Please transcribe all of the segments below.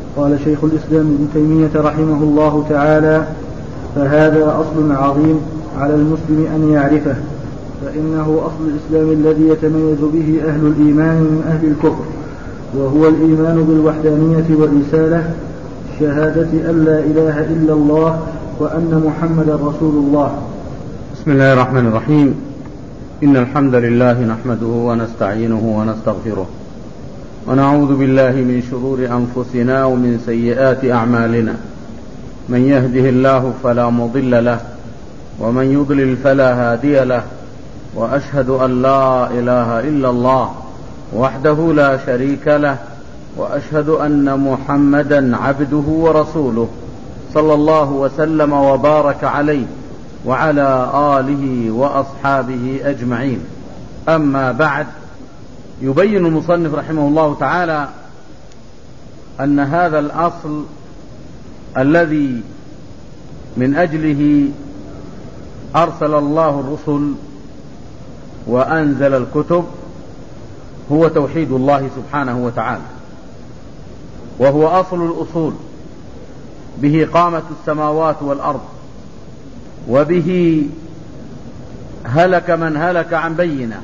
قال شيخ الإسلام ابن تيمية رحمه الله تعالى: فهذا أصل عظيم على المسلم أن يعرفه، فإنه أصل الإسلام الذي يتميز به أهل الإيمان من أهل الكفر، وهو الإيمان بالوحدانية والرسالة، شهادة أن لا إله إلا الله وأن محمدا رسول الله. بسم الله الرحمن الرحيم. إن الحمد لله نحمده ونستعينه ونستغفره، ونعوذ بالله من شرور أنفسنا ومن سيئات أعمالنا، من يهده الله فلا مضل له ومن يضلل فلا هادي له، وأشهد أن لا إله إلا الله وحده لا شريك له، وأشهد أن محمدا عبده ورسوله صلى الله وسلم وبارك عليه وعلى آله وأصحابه أجمعين. أما بعد، يبين المصنف رحمه الله تعالى أن هذا الأصل الذي من أجله أرسل الله الرسل وأنزل الكتب هو توحيد الله سبحانه وتعالى، وهو أصل الأصول، به قامت السماوات والأرض، وبه هلك من هلك عن بينه،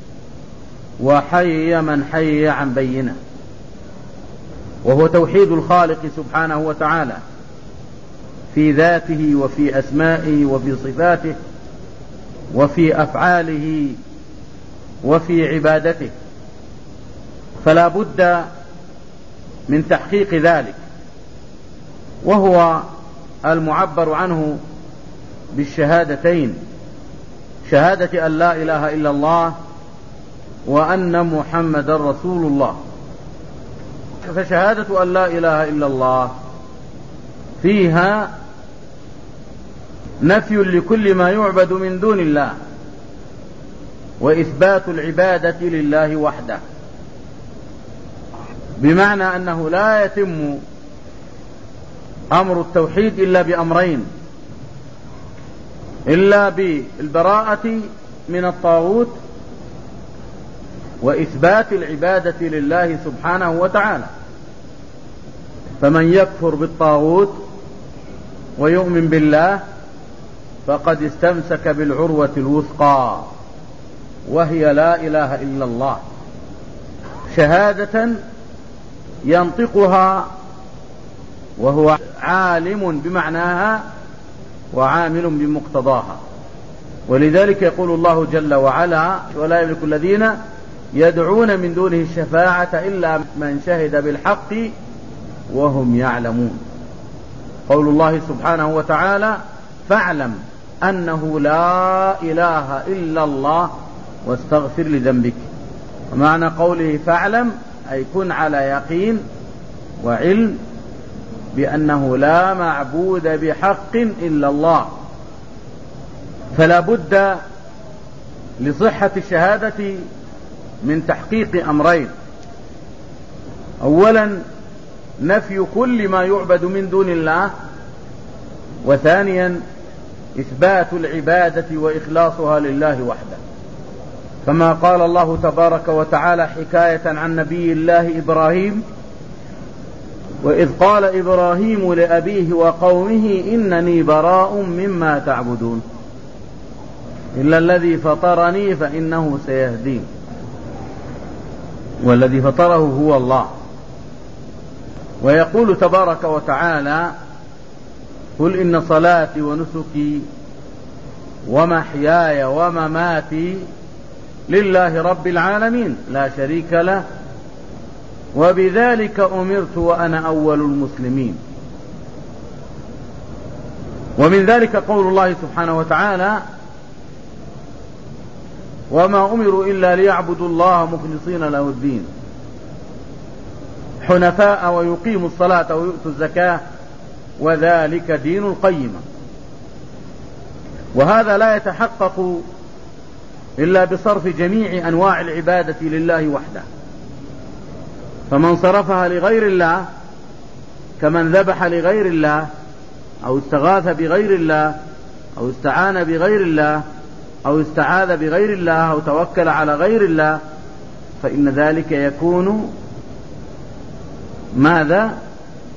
وحي من حي عن بينه، وهو توحيد الخالق سبحانه وتعالى في ذاته وفي أسمائه وفي صفاته وفي أفعاله وفي عبادته، فلا بد من تحقيق ذلك، وهو المعبر عنه بالشهادتين: شهادة أن لا إله إلا الله وأن محمد رسول الله. فشهادة أن لا إله إلا الله فيها نفي لكل ما يعبد من دون الله، وإثبات العبادة لله وحده، بمعنى أنه لا يتم أمر التوحيد إلا بأمرين: إلا بالبراءة من الطاغوت، وإثبات العبادة لله سبحانه وتعالى. فمن يكفر بالطاغوت ويؤمن بالله فقد استمسك بالعروة الوثقى، وهي لا إله إلا الله، شهادة ينطقها وهو عالم بمعناها وعامل بمقتضاها. ولذلك يقول الله جل وعلا: ولا يملك الذين يدعون من دونه الشفاعة إلا من شهد بالحق وهم يعلمون. قول الله سبحانه وتعالى: فاعلم أنه لا إله إلا الله واستغفر لذنبك. ومعنى قوله فاعلم أي كن على يقين وعلم بأنه لا معبود بحق إلا الله. فلا بد لصحة الشهادة من تحقيق أمرين: أولا نفي كل ما يعبد من دون الله، وثانيا إثبات العبادة وإخلاصها لله وحده، كما قال الله تبارك وتعالى حكاية عن نبي الله إبراهيم: وإذ قال إبراهيم لأبيه وقومه إنني براء مما تعبدون إلا الذي فطرني فإنه سيهدين. والذي فطره هو الله. ويقول تبارك وتعالى: قل إن صلاتي ونسكي ومحياي ومماتي لله رب العالمين لا شريك له وبذلك أمرت وأنا أول المسلمين. ومن ذلك قول الله سبحانه وتعالى: وما أمروا إلا ليعبدوا الله مخلصين له الدين حنفاء ويقيموا الصلاة ويؤتوا الزكاة وذلك دين القيمة. وهذا لا يتحقق إلا بصرف جميع أنواع العبادة لله وحده، فمن صرفها لغير الله كمن ذبح لغير الله أو استغاث بغير الله أو استعان بغير الله أو استعاذ بغير الله أو توكل على غير الله، فإن ذلك يكون ماذا؟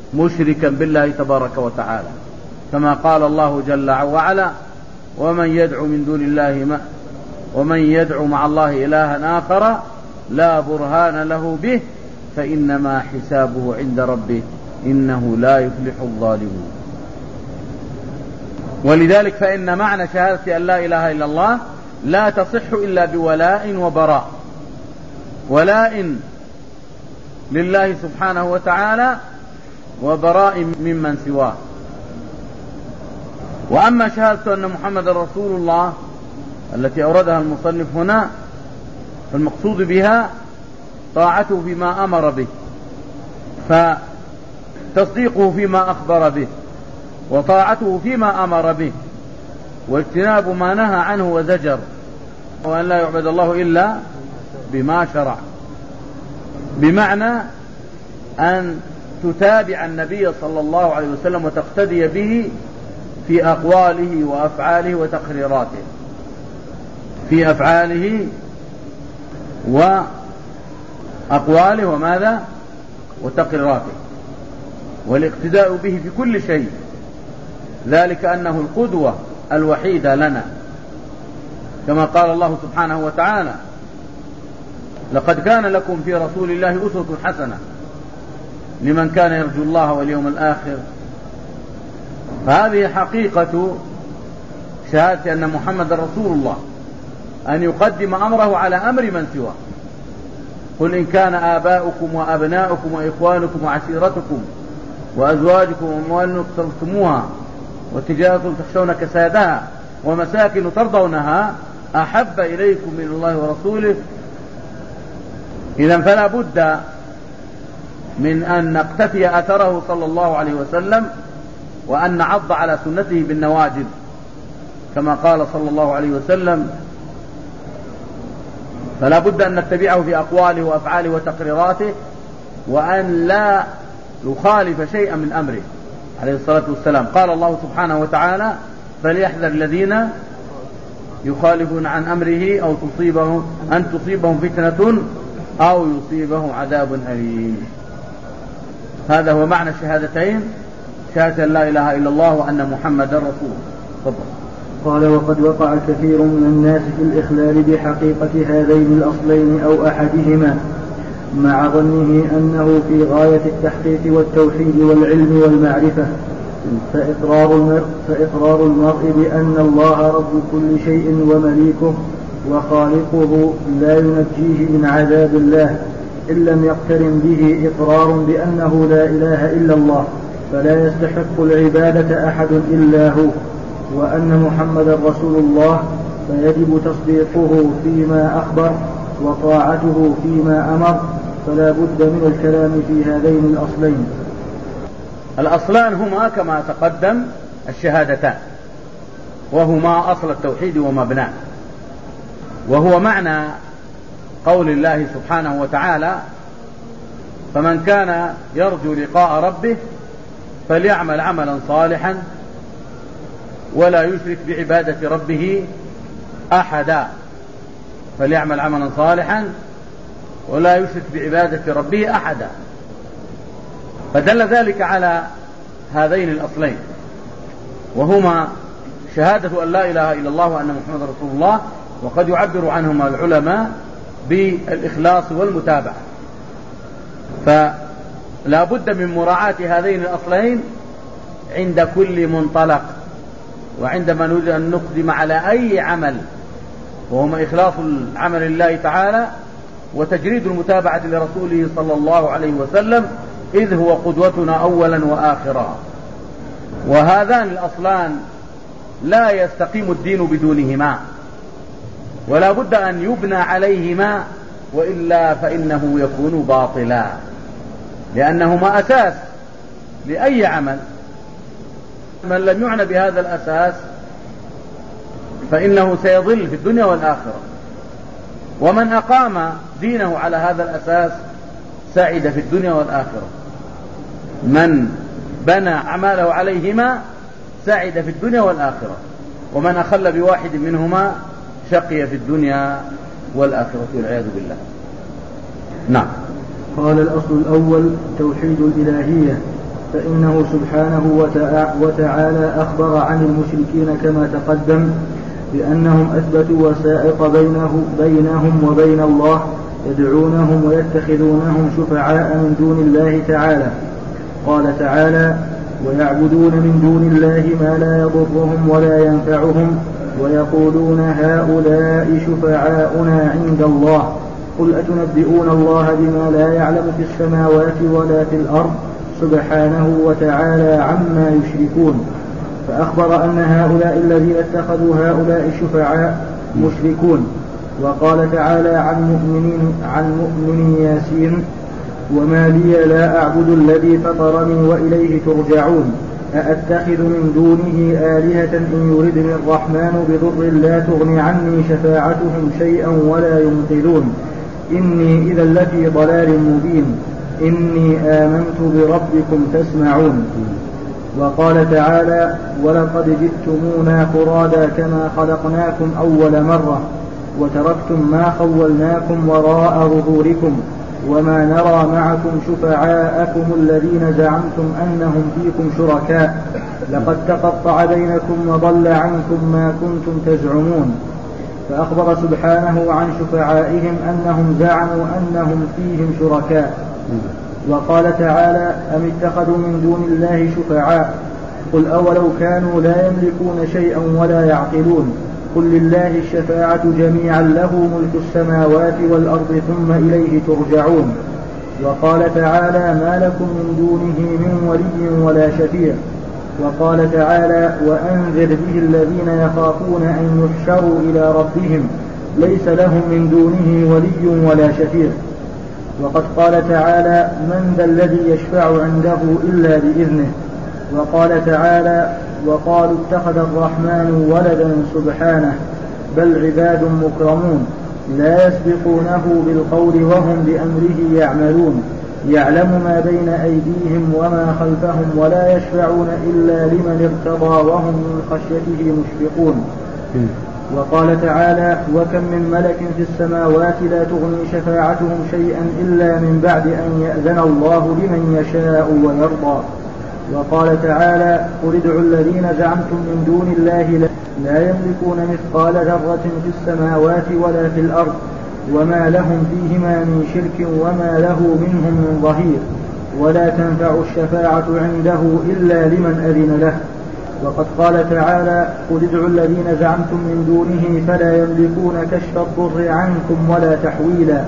مشركا بالله تبارك وتعالى، كما قال الله جل وعلا: ومن يدعو مع الله إلها آخر لا برهان له به فإنما حسابه عند ربه إنه لا يفلح الظالمون. ولذلك فإن معنى شهادة أن لا إله إلا الله لا تصح إلا بولاء وبراء، ولاء لله سبحانه وتعالى وبراء ممن سواه. وأما شهادة أن محمد رسول الله التي أوردها المصنف هنا فالمقصود بها طاعته فيما أمر به، فتصديقه فيما أخبر به، وطاعته فيما أمر به، واجتناب ما نهى عنه وزجر، وأن لا يعبد الله إلا بما شرع، بمعنى أن تتابع النبي صلى الله عليه وسلم وتقتدي به في أقواله وأفعاله وتقريراته، في أفعاله وأقواله وماذا وتقريراته، والاقتداء به في كل شيء، ذلك أنه القدوة الوحيدة لنا، كما قال الله سبحانه وتعالى: لقد كان لكم في رسول الله أسوة حسنة لمن كان يرجو الله واليوم الآخر. فهذه حقيقة شهادة أن محمد رسول الله، أن يقدم أمره على أمر من سواه. قل إن كان آباؤكم وأبناؤكم وإخوانكم وعشيرتكم وأزواجكم وأموال اقترفتموها وتجارة تخشون كسادها ومساكن ترضونها أحب إليكم من الله ورسوله. إذن فلا بد من أن نقتفي أثره صلى الله عليه وسلم، وأن نعض على سنته بالنواجذ، كما قال صلى الله عليه وسلم: فلا بد أن نتبعه في أقواله وأفعاله وتقريراته، وأن لا يخالف شيئا من أمره عليه الصلاة والسلام. قال الله سبحانه وتعالى: فليحذر الذين يخالفون عن أمره أن تصيبهم فتنة أو يصيبهم عذاب أليم. هذا هو معنى الشهادتين، شهادة لا إله إلا الله وأن محمدا رسول الله. تفضل. قال: وقد وقع كثير من الناس في الإخلال بحقيقة هذين الأصلين أو أحدهما، مع ظنه أنه في غاية التحقيق والتوحيد والعلم والمعرفة، فإقرار المرء بأن الله رب كل شيء ومليكه وخالقه لا ينجيه من عذاب الله إن لم يقترن به إقرار بأنه لا إله إلا الله، فلا يستحق العبادة أحد إلا هو، وأن محمد رسول الله، فيجب تصديقه فيما أخبر وطاعته فيما أمر، فلا بد من الكلام في هذين الأصلين. الأصلان هما كما تقدم الشهادتان، وهما أصل التوحيد ومبناه، وهو معنى قول الله سبحانه وتعالى: فمن كان يرجو لقاء ربه فليعمل عملا صالحا ولا يشرك بعبادة ربه أحدا. فليعمل عملا صالحا ولا يشرك بعبادة ربه أحدا. فدل ذلك على هذين الأصلين، وهما شهادة أن لا إله إلا الله وأن محمد رسول الله، وقد يعبر عنهما العلماء بالإخلاص والمتابعة. فلا بد من مراعاة هذين الأصلين عند كل منطلق، وعندما نريد أن نقدم على أي عمل، وهما إخلاص العمل لله تعالى وتجريد المتابعة لرسوله صلى الله عليه وسلم، إذ هو قدوتنا أولا وآخرا. وهذان الأصلان لا يستقيم الدين بدونهما، ولا بد أن يبنى عليهما، وإلا فإنه يكون باطلا، لأنهما أساس لأي عمل. من لم يعنى بهذا الأساس فإنه سيضل في الدنيا والآخرة، ومن أقام دينه على هذا الأساس سعد في الدنيا والآخرة. من بنى أعماله عليهما سعد في الدنيا والآخرة، ومن أخل بواحد منهما شقي في الدنيا والآخرة والعياذ بالله. نعم. قال: الأصل الأول توحيد الإلهية، فإنه سبحانه وتعالى أخبر عن المشركين كما تقدم بأنهم أثبتوا وسائط بينهم وبين الله يدعونهم ويتخذونهم شفعاء من دون الله تعالى. قال تعالى: ويعبدون من دون الله ما لا يضرهم ولا ينفعهم ويقولون هؤلاء شفعاؤنا عند الله قل أتنبئون الله بما لا يعلم في السماوات ولا في الأرض سبحانه وتعالى عما يشركون. فأخبر أن هؤلاء الذين اتخذوا هؤلاء الشفعاء مشركون. وقال تعالى عن مؤمن ياسين: وما لي لا أعبد الذي فطرني وإليه ترجعون أأتخذ من دونه آلهة إن يردني الرحمن بضر لا تغن عني شفاعتهم شيئا ولا ينقذون إني إذا لفي ضلال مبين إني آمنت بربكم فاسمعون. وقال تعالى: ولقد جئتمونا فرادا كما خلقناكم أول مرة وتركتم ما خولناكم وراء ظهوركم وما نرى معكم شفعاءكم الذين زعمتم أنهم فيكم شركاء لقد تقطع بينكم وضل عنكم ما كنتم تزعمون. فأخبر سبحانه عن شفعائهم أنهم زعموا أنهم فيهم شركاء. وقال تعالى: أم اتخذوا من دون الله شفعاء قل أولو كانوا لا يملكون شيئا ولا يعقلون قل لله الشفاعة جميعا له ملك السماوات والأرض ثم إليه ترجعون. وقال تعالى: ما لكم من دونه من ولي ولا شفيع. وقال تعالى: وأنذر به الذين يخافون أن يحشروا إلى ربهم ليس لهم من دونه ولي ولا شفيع. وقد قال تعالى: من ذا الذي يشفع عنده إلا بإذنه. وقال تعالى: وقالوا اتخذ الرحمن ولدا سبحانه بل عباد مكرمون لا يسبقونه بالقول وهم بأمره يعملون يعلم ما بين أيديهم وما خلفهم ولا يشفعون إلا لمن ارتضى وهم من خشيته مشفقون. وقال تعالى: وكم من ملك في السماوات لا تغني شفاعتهم شيئا إلا من بعد أن يأذن الله لمن يشاء ويرضى. وقال تعالى: قل ادعوا الذين زعمتم من دون الله لا يملكون مثقال ذرة في السماوات ولا في الأرض وما لهم فيهما من شرك وما له منهم من ظهير ولا تنفع الشفاعة عنده إلا لمن أذن له. وقد قال تعالى: قل ادعوا الذين زعمتم من دونه فلا يملكون كشف الضر عنكم ولا تحويلا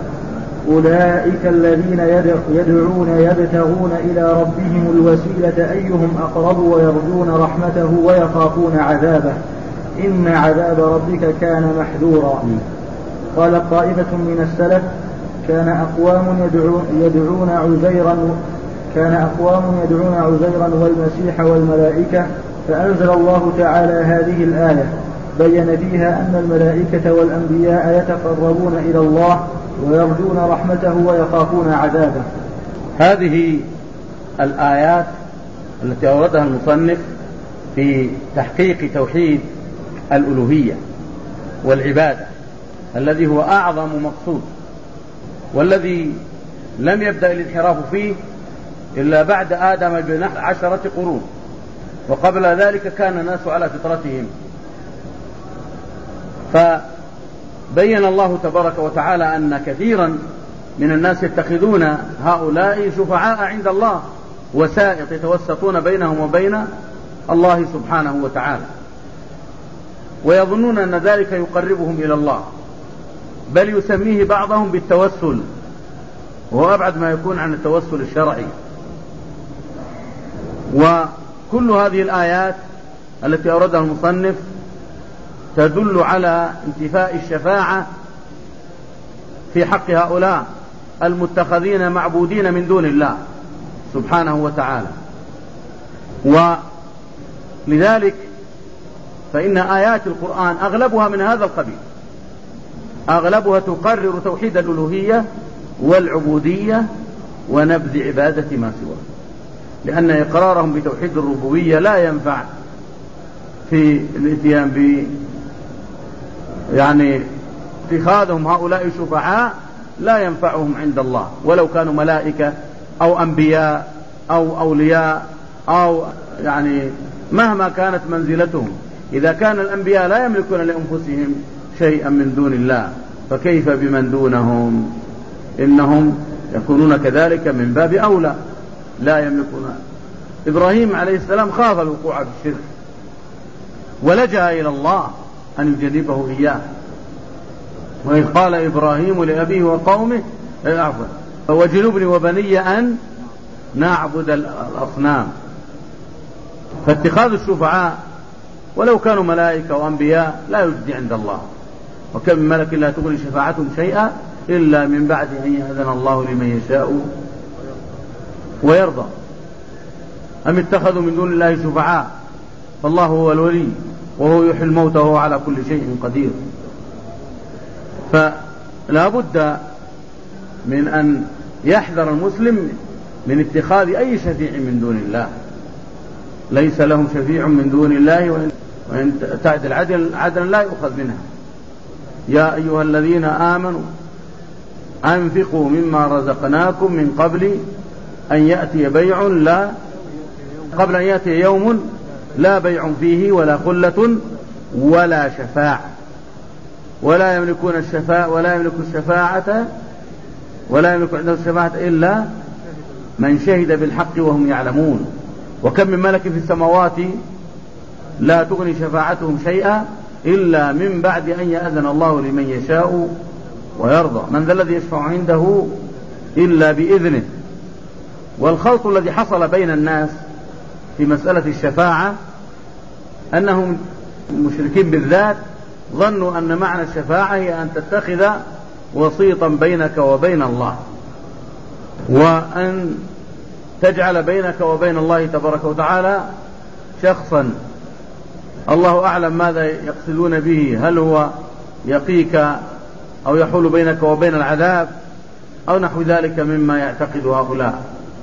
أولئك الذين يدعون يبتغون إلى ربهم الوسيلة أيهم أقرب ويرجون رحمته ويخافون عذابه إن عذاب ربك كان محذورا. قال طائفة من السلف: كان أقوام يدعون عزيرا والمسيح والملائكة فأنزل الله تعالى هذه الآية بين فيها أن الملائكة والأنبياء يتقربون إلى الله ويرجون رحمته ويخافون عذابه. هذه الآيات التي أوردها المصنف في تحقيق توحيد الألوهية والعبادة الذي هو أعظم مقصود والذي لم يبدأ الانحراف فيه إلا بعد آدم ب10 قرون وقبل ذلك كان الناس على فطرتهم. فبين الله تبارك وتعالى أن كثيرا من الناس يتخذون هؤلاء شفعاء عند الله وسائط يتوسطون بينهم وبين الله سبحانه وتعالى ويظنون أن ذلك يقربهم إلى الله بل يسميه بعضهم بالتوسل وهو أبعد ما يكون عن التوسل الشرعي. وكل هذه الآيات التي أوردها المصنف تدل على انتفاء الشفاعة في حق هؤلاء المتخذين معبودين من دون الله سبحانه وتعالى. ولذلك فإن آيات القرآن أغلبها من هذا القبيل، أغلبها تقرر توحيد الألوهية والعبودية ونبذ عبادة ما سواه، لأن إقرارهم بتوحيد الربوبية لا ينفع في الاتيان اتخاذهم هؤلاء شفعاء لا ينفعهم عند الله ولو كانوا ملائكة أو أنبياء أو أولياء أو يعني مهما كانت منزلتهم، إذا كان الأنبياء لا يملكون لأنفسهم شيئا من دون الله فكيف بمن دونهم؟ إنهم يكونون كذلك من باب أولى، لا يملكون. إبراهيم عليه السلام خاف الوقوع في الشرك ولجأ إلى الله أن يجنبه إياه، وإذ قال إبراهيم لأبيه وقومه وجنبني وبني أن نعبد الأصنام. فاتخاذ الشفعاء ولو كانوا ملائكة وأنبياء لا يجدي عند الله، وكم من ملك لا تغني شفاعتهم شيئا إلا من بعد أن يأذن الله لمن يشاء ويرضى. أم اتخذوا من دون الله شفعاء فالله هو الولي وهو يحيي الموتى وهو على كل شيء قدير. فلا بد من أن يحذر المسلم من اتخاذ أي شفيع من دون الله، ليس لهم شفيع من دون الله، وإن تعدل عدلا لا يؤخذ منها. يا أيها الذين آمنوا أنفقوا مما رزقناكم من قبل أن يأتي يوم لا بيع فيه ولا خلة ولا شفاعة ولا يملك عنده الشفاعة إلا من شهد بالحق وهم يعلمون. وكم من ملك في السماوات لا تغني شفاعتهم شيئا إلا من بعد أن يأذن الله لمن يشاء ويرضى. من ذا الذي يشفع عنده إلا بإذنه. والخلط الذي حصل بين الناس في مسألة الشفاعة أنهم المشركين بالذات ظنوا أن معنى الشفاعة هي أن تتخذ وسيطا بينك وبين الله، وأن تجعل بينك وبين الله تبارك وتعالى شخصا الله أعلم ماذا يقصدون به، هل هو يقيك أو يحول بينك وبين العذاب أو نحو ذلك مما يعتقد هؤلاء.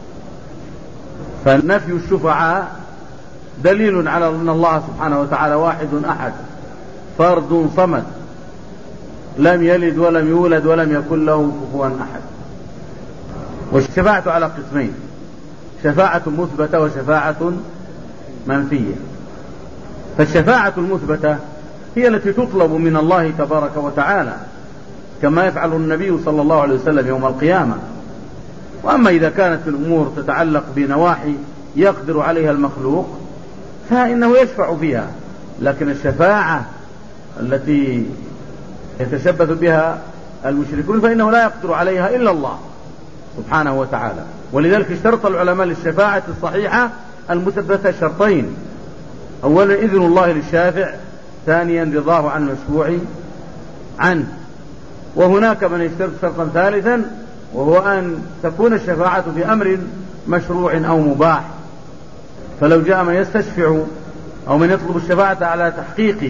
فنفي الشفعاء دليل على أن الله سبحانه وتعالى واحد أحد فرد صمد لم يلد ولم يولد ولم يكن له كفوا أحد. والشفاعة على قسمين: شفاعة مثبتة وشفاعة منفية. فالشفاعة المثبتة هي التي تطلب من الله تبارك وتعالى كما يفعل النبي صلى الله عليه وسلم يوم القيامة. وأما إذا كانت الأمور تتعلق بنواحي يقدر عليها المخلوق فإنه يشفع فيها، لكن الشفاعة التي يتشبث بها المشركون فإنه لا يقدر عليها إلا الله سبحانه وتعالى. ولذلك اشترط العلماء للشفاعة الصحيحة المثبتة شرطين: أولا إذن الله للشافع، ثانيا رضاه عن المشفوع عنه. وهناك من يشترط شرطا ثالثا وهو أن تكون الشفاعة في أمر مشروع أو مباح. فلو جاء من يستشفع أو من يطلب الشفاعة على تحقيق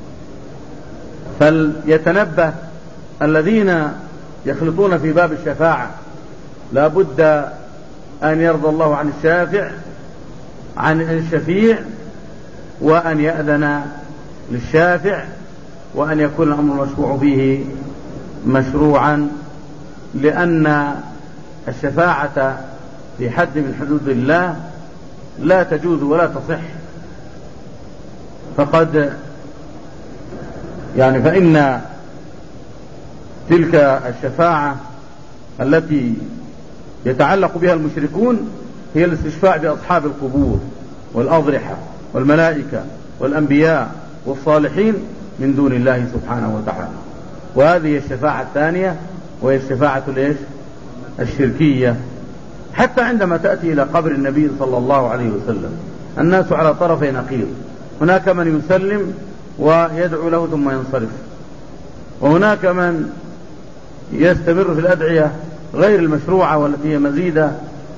فليتنبه الذين يخلطون في باب الشفاعة، لا بد أن يرضى الله عن الشافع عن الشفيع، وأن يأذن للشافع، وأن يكون الأمر المشفوع فيه مشروعا، لأن الشفاعة في حد من حدود الله لا تجوز ولا تصح. فإن تلك الشفاعة التي يتعلق بها المشركون هي الاستشفاع بأصحاب القبور والأضرحة والملائكة والأنبياء والصالحين من دون الله سبحانه وتعالى. وهذه الشفاعة الثانية وهي الشفاعة الشركية. حتى عندما تأتي إلى قبر النبي صلى الله عليه وسلم الناس على طرفي نقيض، هناك من يسلم ويدعو له ثم ينصرف، وهناك من يستمر في الأدعية غير المشروعة والتي هي مزيدة.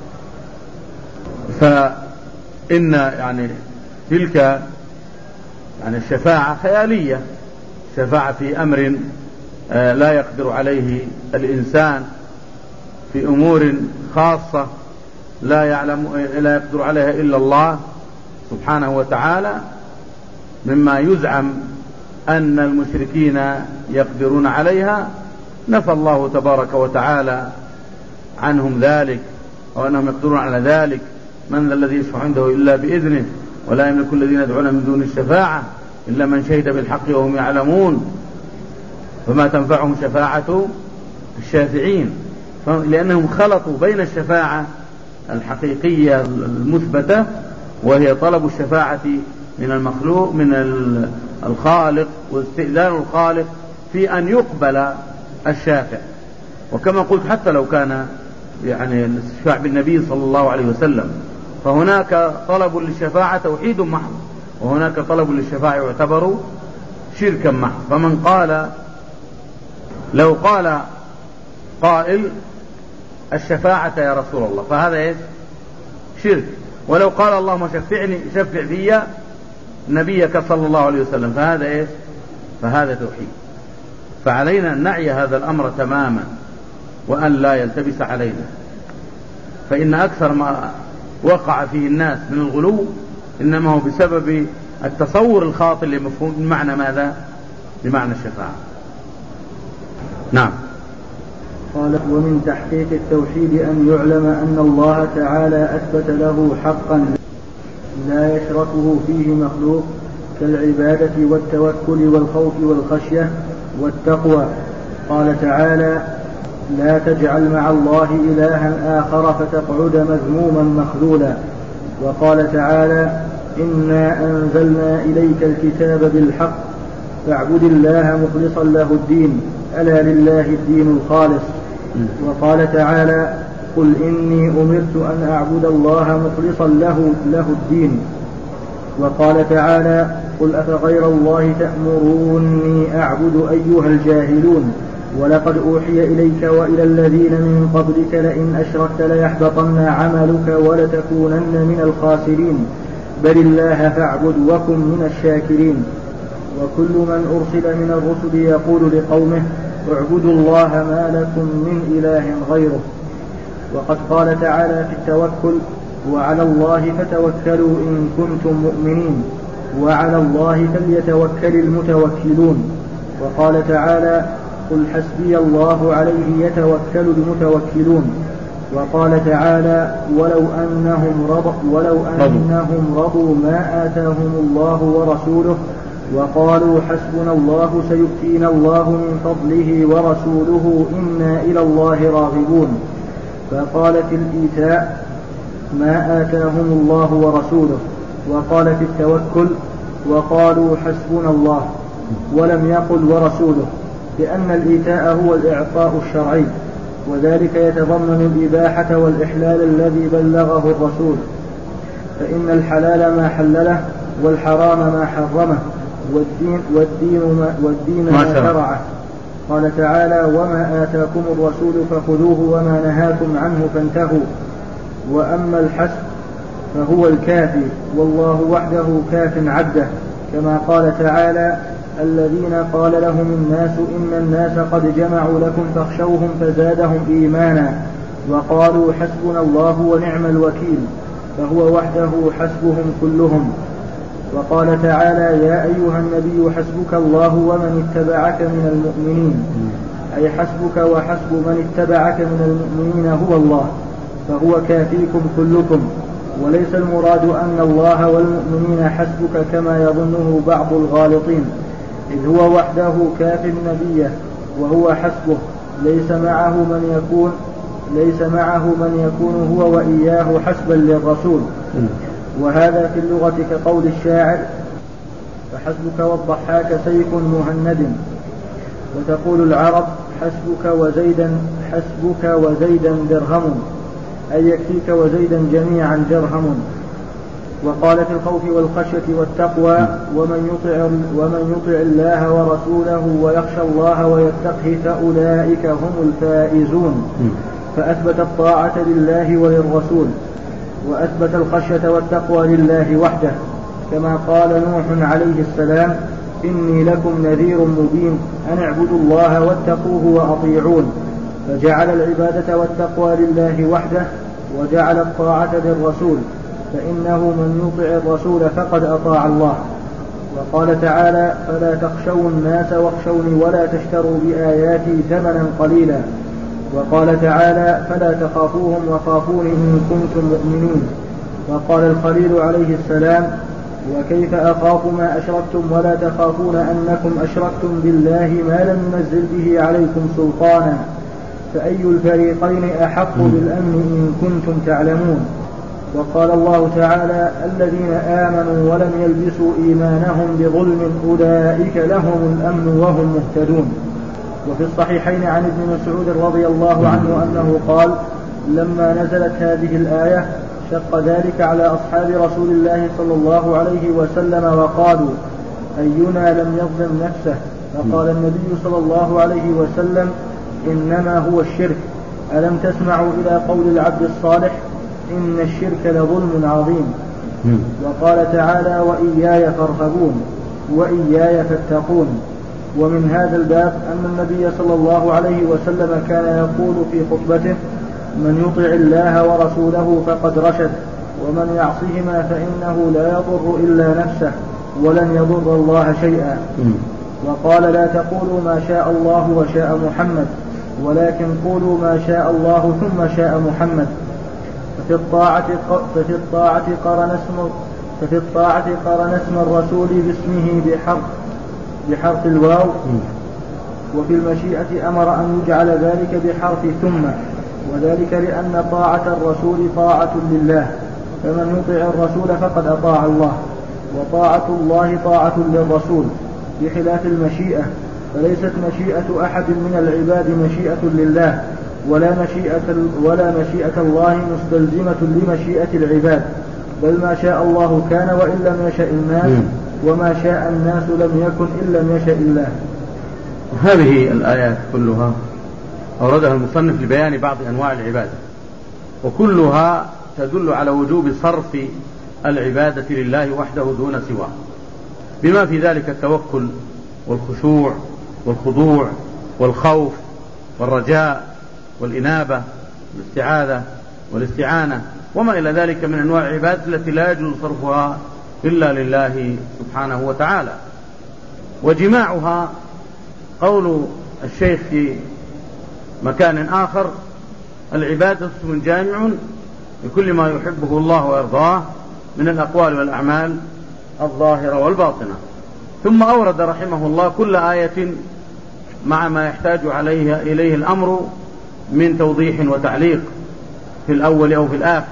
فإن تلك الشفاعة خيالية، شفاعة في أمر لا يقدر عليه الإنسان، في أمور خاصة لا يقدر عليها إلا الله سبحانه وتعالى، مما يزعم أن المشركين يقدرون عليها. نفى الله تبارك وتعالى عنهم ذلك، أو أنهم يقدرون على ذلك، من ذا الذي يشفع عنده إلا بإذنه ولا يملك الذين يدعون من دون الشفاعة إلا من شهد بالحق وهم يعلمون فما تنفعهم شفاعة الشافعين، لأنهم خلطوا بين الشفاعة الحقيقية المثبتة وهي طلب الشفاعة من المخلوق من الخالق واستئذان الخالق في أن يقبل الشافع. وكما قلت حتى لو كان يعني الاستشفاع بالنبي صلى الله عليه وسلم فهناك طلب للشفاعة توحيد محض، وهناك طلب للشفاعة يعتبر شركا محض. فمن قال لو قال قائل الشفاعة يا رسول الله فهذا ايش؟ شرك. ولو قال اللهم شفع في نبيك صلى الله عليه وسلم فهذا ايش؟ فهذا توحيد. فعلينا أن نعي هذا الأمر تماما وأن لا يلتبس علينا، فإن أكثر ما وقع فيه الناس من الغلو إنما هو بسبب التصور الخاطئ لمفهوم بمعنى ماذا؟ بمعنى الشفاعة. نعم. قال ومن تحقيق التوحيد أن يعلم أن الله تعالى أثبت له حقا لا يشركه فيه مخلوق كالعبادة والتوكل والخوف والخشية والتقوى. قال تعالى لا تجعل مع الله إلها آخر فتقعد مذموما مخذولا. وقال تعالى إنا أنزلنا إليك الكتاب بالحق فاعبد الله مخلصا له الدين ألا لله الدين الخالص. وقال تعالى قل إني أمرت أن أعبد الله مخلصا له الدين. وقال تعالى قل أفغير الله تأمروني أعبد أيها الجاهلون ولقد أوحي إليك وإلى الذين من قبلك لئن أشركت ليحبطن عملك ولتكونن من الخاسرين بل الله فاعبد وكن من الشاكرين. وكل من أرسل من الرسل يقول لقومه اعبدوا الله ما لكم من إله غيره. وقد قال تعالى في التوكل وعلى الله فتوكلوا إن كنتم مؤمنين وعلى الله فليتوكل المتوكلون. وقال تعالى قل حسبي الله عليه يتوكل المتوكلون. وقال تعالى ولو أنهم رضوا ما آتاهم الله ورسوله وقالوا حسبنا الله سيؤتينا الله من فضله ورسوله إنا إلى الله راغبون. فقالت الإيتاء ما آتاهم الله ورسوله، وقال في التوكل وقالوا حسبنا الله ولم يقل ورسوله، لأن الإيتاء هو الإعطاء الشرعي، وذلك يتضمن الإباحة والإحلال الذي بلغه الرسول، فإن الحلال ما حلله والحرام ما حرمه والدين ما شرعه. قال تعالى وما آتاكم الرسول فخذوه وما نهاكم عنه فانتهوا. وأما الحسب فهو الكافي والله وحده كاف عبده، كما قال تعالى الذين قال لهم الناس إن الناس قد جمعوا لكم فاخشوهم فزادهم إيمانا وقالوا حسبنا الله ونعم الوكيل، فهو وحده حسبهم كلهم. وقال تعالى يا أيها النبي حسبك الله ومن اتبعك من المؤمنين، أي حسبك وحسب من اتبعك من المؤمنين هو الله، فهو كافيكم كلكم. وليس المراد أن الله والمؤمنين حسبك كما يظنه بعض الغالطين، إذ هو وحده كاف نبيه وهو حسبه، ليس معه من يكون هو وإياه حسبا للرسول. وهذا في اللغة كقول الشاعر فحسبك والضحاك سيف مهند. وتقول العرب حسبك وزيدا درهم، أي يكفيك وزيدا جميعا درهم. وقال في الخوف والخشية والتقوى ومن يطع الله ورسوله ويخشى الله ويتقه فأولئك هم الفائزون. فأثبت الطاعة لله وللرسول، وأثبت الخشية والتقوى لله وحده، كما قال نوح عليه السلام إني لكم نذير مبين أن اعبدوا الله واتقوه وأطيعون. فجعل العبادة والتقوى لله وحده وجعل الطاعة للرسول، فإنه من يطع الرسول فقد أطاع الله. وقال تعالى فلا تخشوا الناس واخشوني ولا تشتروا بآياتي ثمنا قليلا. وقال تعالى فلا تخافوهم وخافوني إن كنتم مؤمنين. وقال الخليل عليه السلام: وكيف أخاف ما أشركتم ولا تخافون أنكم أشركتم بالله ما لم ينزل به عليكم سلطانا فأي الفريقين أحق بالأمن إن كنتم تعلمون. وقال الله تعالى: الذين آمنوا ولم يلبسوا إيمانهم بظلم أولئك لهم الأمن وهم مهتدون. وفي الصحيحين عن ابن مسعود رضي الله عنه أنه قال: لما نزلت هذه الآية شق ذلك على أصحاب رسول الله صلى الله عليه وسلم وقالوا: أينا لم يظلم نفسه؟ فقال النبي صلى الله عليه وسلم: إنما هو الشرك. ألم تسمعوا إلى قول العبد الصالح: إن الشرك لظلم عظيم. وقال تعالى: وإياي فارهبون وإياي فاتقون. ومن هذا الباب أن النبي صلى الله عليه وسلم كان يقول في خطبته: من يطع الله ورسوله فقد رشد ومن يعصهما فإنه لا يضر إلا نفسه ولن يضر الله شيئا. وقال: لا تقولوا ما شاء الله وشاء محمد ولكن قولوا ما شاء الله ثم شاء محمد. ففي الطاعة قرن اسم الرسول باسمه بحرف الواو. وفي المشيئة أمر أن يجعل ذلك بحرف ثم، وذلك لأن طاعة الرسول طاعة لله، فمن يطع الرسول فقد أطاع الله، وطاعة الله طاعة للرسول، بخلاف المشيئة، فليست مشيئة أحد من العباد مشيئة لله، ولا مشيئة الله مستلزمة لمشيئة العباد، بل ما شاء الله كان وإن لم يشأ الناس، وما شاء الناس لم يكن إن لم يشأ الله. هذه الآيات كلها أوردها المصنف لبيان بعض أنواع العبادة، وكلها تدل على وجوب صرف العبادة لله وحده دون سواه، بما في ذلك التوكل والخشوع والخضوع والخوف والرجاء والإنابة والاستعاذة والاستعانة وما إلى ذلك من أنواع العبادة التي لا يجوز صرفها إلا لله سبحانه وتعالى. وجماعها قول الشيخ في مكان آخر: العبادة اسم جامع لكل ما يحبه الله ويرضاه من الأقوال والأعمال الظاهرة والباطنة. ثم أورد رحمه الله كل آية مع ما يحتاج إليه الأمر من توضيح وتعليق في الأول أو في الآخر.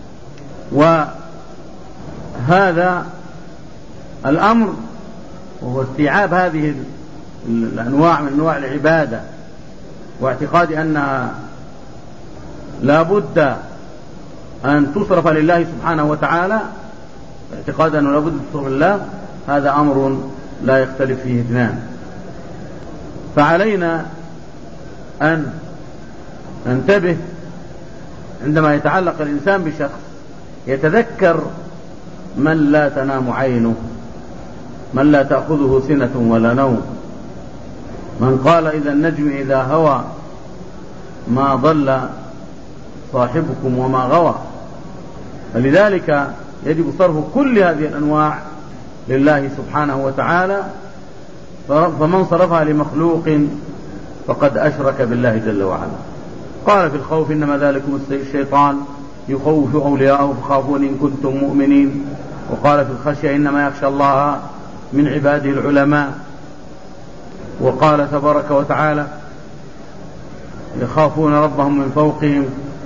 وهذا الأمر وهو استيعاب هذه الأنواع من أنواع العبادة واعتقاد أنها لا بد أن تصرف لله سبحانه وتعالى، اعتقاد أنه لا بد أن تصرف لله، هذا أمر لا يختلف فيه اثنان. فعلينا أن ننتبه عندما يتعلق الإنسان بشخص، يتذكر من لا تنام عينه، من لا تأخذه سنة ولا نوم، من قال إذا النجم إذا هوى ما ضل صاحبكم وما غوى. فلذلك يجب صرف كل هذه الأنواع لله سبحانه وتعالى، فمن صرفها لمخلوق فقد أشرك بالله جل وعلا. قال في الخوف: إنما ذلكم الشيطان يخوف أولياءه فخافون إن كنتم مؤمنين. وقال في الخشية: إنما يخشى الله من عباده العلماء. وقال تبارك وتعالى: يخافون ربهم من فوقهم.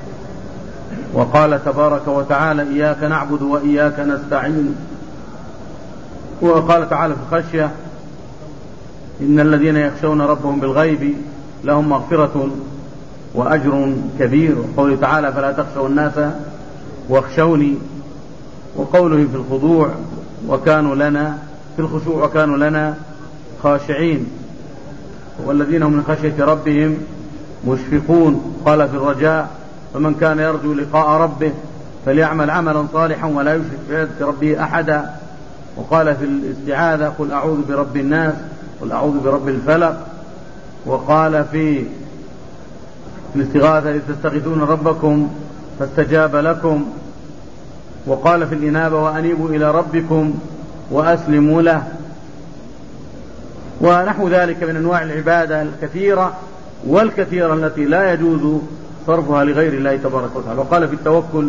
وقال تبارك وتعالى: إياك نعبد وإياك نستعين. وقال تعالى في الخشية: إن الذين يخشون ربهم بالغيب لهم مغفرة وأجر كبير. وقوله تعالى: فلا تخشوا الناس واخشوني. وقوله في الخضوع: وكانوا لنا في الخشوع وكانوا لنا خاشعين. والذين هم من خشية ربهم مشفقون. قال في الرجاء: فمن كان يرجو لقاء ربه فليعمل عملا صالحا ولا يشرك بعبادة ربه أحدا. وقال في الاستعاذة: قل أعوذ برب الناس، قل أعوذ برب الفلق. وقال في الاستغاثة: إذ تستغيثون ربكم فاستجاب لكم. وقال في الإنابة: وأنيبوا إلى ربكم وأسلموا له. ونحو ذلك من أنواع العبادة الكثيرة والكثيرة التي لا يجوز صرفها لغير الله تبارك وتعالى. وقال في التوكل: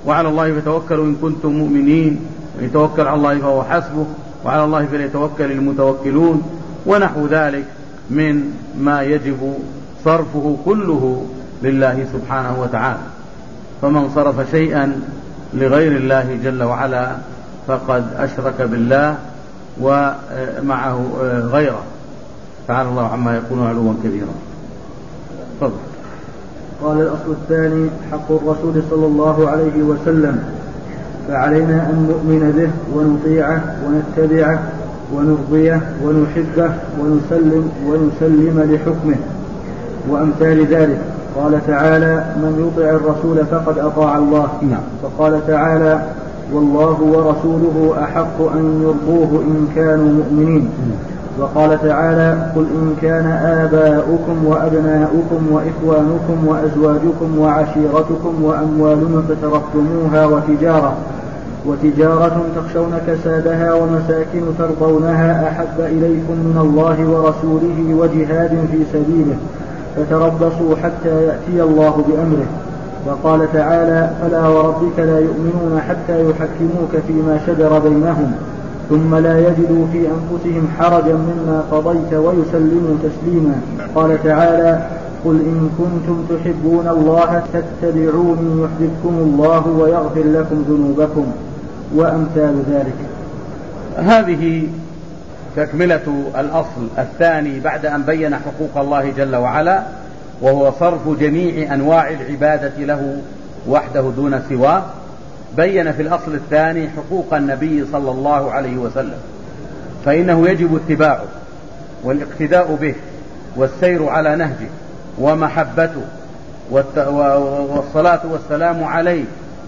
وعلى الله فتوكلوا إن كنتم مؤمنين، وإن يتوكل على الله فهو حسبه، وعلى الله فليتوكل المتوكلون، ونحو ذلك من ما يجب صرفه كله لله سبحانه وتعالى. فمن صرف شيئا لغير الله جل وعلا فقد أشرك بالله ومعه غيره، تعالى الله عما يكون علوا كبيرا. تفضل. قال: الأصل الثاني حق الرسول صلى الله عليه وسلم، فعلينا أن نؤمن به ونطيعه ونتبعه ونرضيه ونحبه ونسلم لحكمه وأمثال ذلك. قال تعالى: من يطع الرسول فقد أطاع الله. فقال تعالى: والله ورسوله أحق أن يرضوه إن كانوا مؤمنين. وقال تعالى: قل إن كان آباؤكم وأبناؤكم وإخوانكم وأزواجكم وعشيرتكم وأموال اقترفتموها وتجارة تخشون كسادها ومساكن ترضونها أحب إليكم من الله ورسوله وجهاد في سبيله فتربصوا حتى يأتي الله بأمره. وقال تعالى: فلا وربك لا يؤمنون حتى يحكموك فيما شجر بينهم ثم لا يجدوا في أنفسهم حرجا مما قضيت ويسلموا تسليما. قال تعالى: قل إن كنتم تحبون الله فاتبعوني يحببكم الله ويغفر لكم ذنوبكم وأمثال ذلك. هذه تكملة الأصل الثاني بعد أن بين حقوق الله جل وعلا، وهو صرف جميع أنواع العبادة له وحده دون سواه. بين في الأصل الثاني حقوق النبي صلى الله عليه وسلم، فإنه يجب اتباعه والاقتداء به والسير على نهجه ومحبته والصلاة والسلام عليه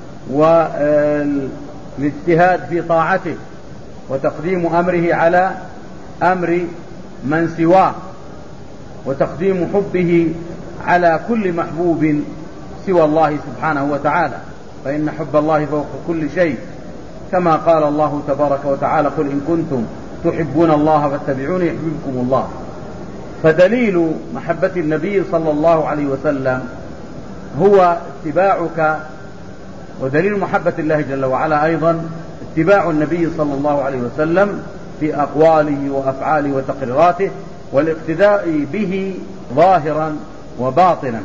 والاجتهاد في طاعته وتقديم أمره على أمر من سواه وتقديم حبه على كل محبوب سوى الله سبحانه وتعالى، فإن حب الله فوق كل شيء، كما قال الله تبارك وتعالى: قل إن كنتم تحبون الله فاتبعوني يحببكم الله. فدليل محبة النبي صلى الله عليه وسلم هو اتباعك، ودليل محبة الله جل وعلا أيضا اتباع النبي صلى الله عليه وسلم في أقواله وأفعاله وتقريراته، والاقتداء به ظاهرا وباطنا،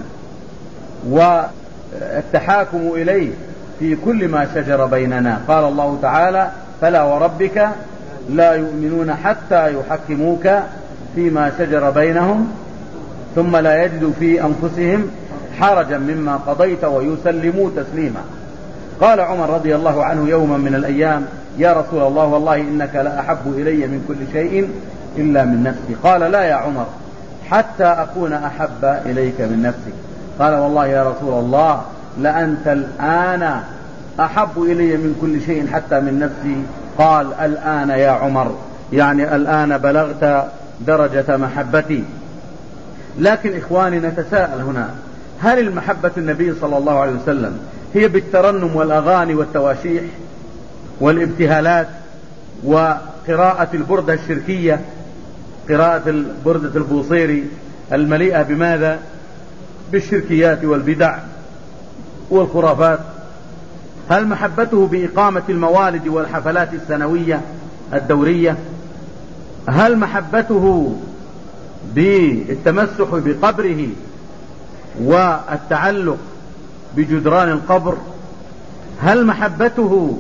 والتحاكم إليه في كل ما شجر بيننا. قال الله تعالى: فلا وربك لا يؤمنون حتى يحكموك فيما شجر بينهم ثم لا يجدوا في أنفسهم حرجا مما قضيت ويسلموا تسليما. قال عمر رضي الله عنه يوما من الأيام: يا رسول الله والله إنك لأحب إلي من كل شيء إلا من نفسي. قال: لا يا عمر، حتى أكون أحب إليك من نفسي. قال: والله يا رسول الله لأنت الآن أحب إلي من كل شيء حتى من نفسي. قال: الآن يا عمر، يعني الآن بلغت درجة محبتي. لكن إخواني نتساءل هنا: هل المحبة النبي صلى الله عليه وسلم هي بالترنم والأغاني والتواشيح والابتهالات وقراءة البردة الشركية، قراءة البردة البوصيري المليئة بماذا؟ بالشركيات والبدع والخرافات؟ هل محبته بإقامة الموالد والحفلات السنوية الدورية؟ هل محبته بالتمسح بقبره والتعلق بجدران القبر؟ هل محبته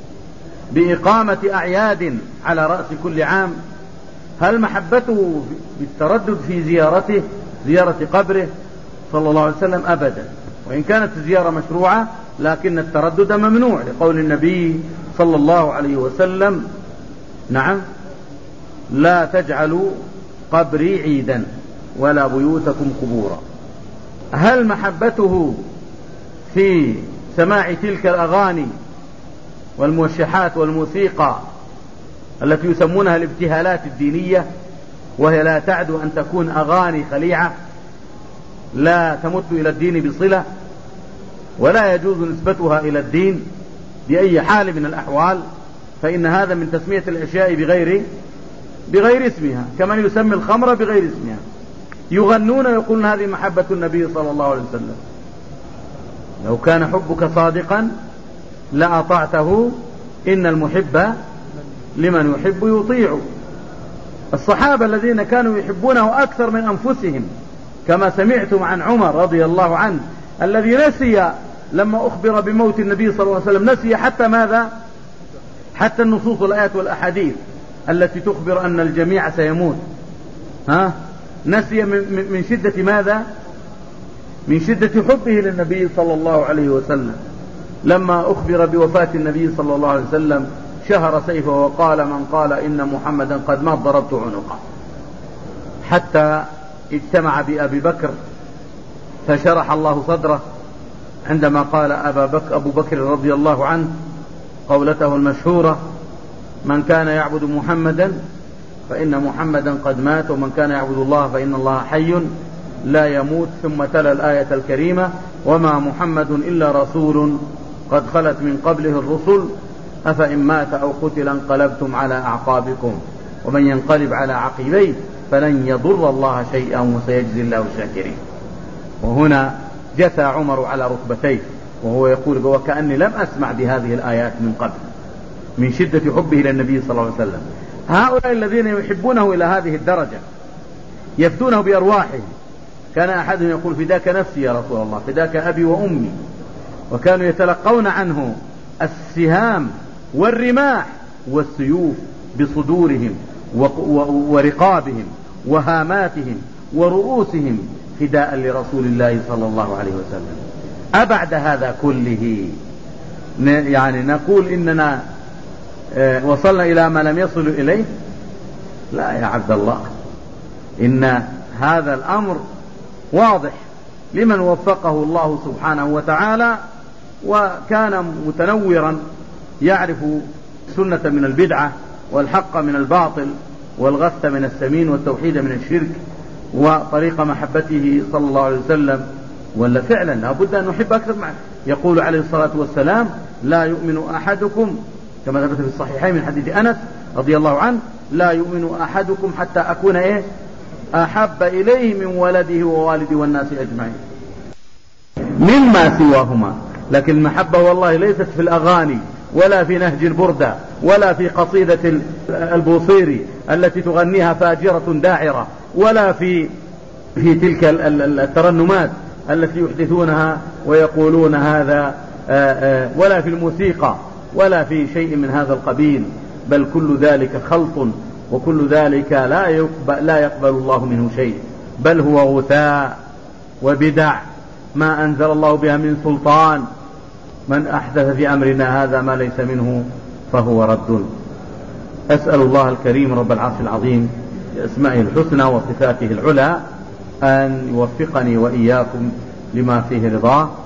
بإقامة أعياد على رأس كل عام؟ هل محبته بالتردد في زيارة قبره صلى الله عليه وسلم؟ أبدا. وإن كانت الزيارة مشروعة لكن التردد ممنوع، لقول النبي صلى الله عليه وسلم: نعم، لا تجعلوا قبري عيدا ولا بيوتكم قبورا. هل محبته في سماع تلك الأغاني والموشحات والموسيقى التي يسمونها الابتهالات الدينية، وهي لا تعد أن تكون أغاني خليعة لا تمت إلى الدين بصلة ولا يجوز نسبتها إلى الدين بأي حال من الأحوال، فإن هذا من تسمية الأشياء بغير اسمها، كمن يسمي الخمر بغير اسمها. يغنون ويقولون هذه محبة النبي صلى الله عليه وسلم. لو كان حبك صادقا لأطعته إن المحب لمن يحب يطيع. الصحابة الذين كانوا يحبونه أكثر من أنفسهم، كما سمعتم عن عمر رضي الله عنه الذي نسي لما أخبر بموت النبي صلى الله عليه وسلم، نسي حتى ماذا؟ حتى النصوص والآيات والأحاديث التي تخبر أن الجميع سيموت. نسي من شدة ماذا؟ من شدة حبه للنبي صلى الله عليه وسلم. لما أخبر بوفاة النبي صلى الله عليه وسلم شهر سيفه وقال: من قال إن محمدا قد مات ضربت عنقه. حتى اجتمع بأبي بكر فشرح الله صدره عندما قال أبو بكر رضي الله عنه قولته المشهورة: من كان يعبد محمدا فإن محمدا قد مات، ومن كان يعبد الله فإن الله حي لا يموت. ثم تلا الآية الكريمة: وما محمد إلا رسول قد خلت من قبله الرسل أفإن مات أو قتل انقلبتم على أعقابكم ومن ينقلب على عقبيه فلن يضر الله شيئا وسيجزي الله الشاكرين. وهنا جثى عمر على ركبتيه وهو يقول: وكأني لم أسمع بهذه الآيات من قبل، من شدة حبه للنبي صلى الله عليه وسلم. هؤلاء الذين يحبونه إلى هذه الدرجة يفتونه بأرواحهم. كان أحدهم يقول: فداك نفسي يا رسول الله، فداك أبي وأمي. وكانوا يتلقون عنه السهام والرماح والسيوف بصدورهم ورقابهم وهاماتهم ورؤوسهم فداء لرسول الله صلى الله عليه وسلم. أبعد هذا كله يعني نقول إننا وصلنا إلى ما لم يصل إليه؟ لا يا عبد الله، إن هذا الأمر واضح لمن وفقه الله سبحانه وتعالى وكان متنورا يعرف سنة من البدعة والحق من الباطل والغث من السمين والتوحيد من الشرك وطريق محبته صلى الله عليه وسلم. ولا فعلا لابد أن نحب أكثر معه. يقول عليه الصلاة والسلام: لا يؤمن أحدكم، كما ثبت في الصحيحين من حديث أنس رضي الله عنه: لا يؤمن أحدكم حتى أكون أحب إليه من ولده ووالده والناس أجمعين مما سواهما. لكن المحبة والله ليست في الأغاني ولا في نهج البردة ولا في قصيدة البوصيري التي تغنيها فاجرة داعرة، ولا في تلك الترنمات التي يحدثونها ويقولون هذا، ولا في الموسيقى ولا في شيء من هذا القبيل، بل كل ذلك خلط، وكل ذلك لا يقبل الله منه شيء، بل هو غثاء وبدع ما أنزل الله بها من سلطان. من أحدث في أمرنا هذا ما ليس منه فهو رد. أسأل الله الكريم رب العرش العظيم بأسمائه الحسنى وصفاته العلى أن يوفقني وإياكم لما فيه رضاه،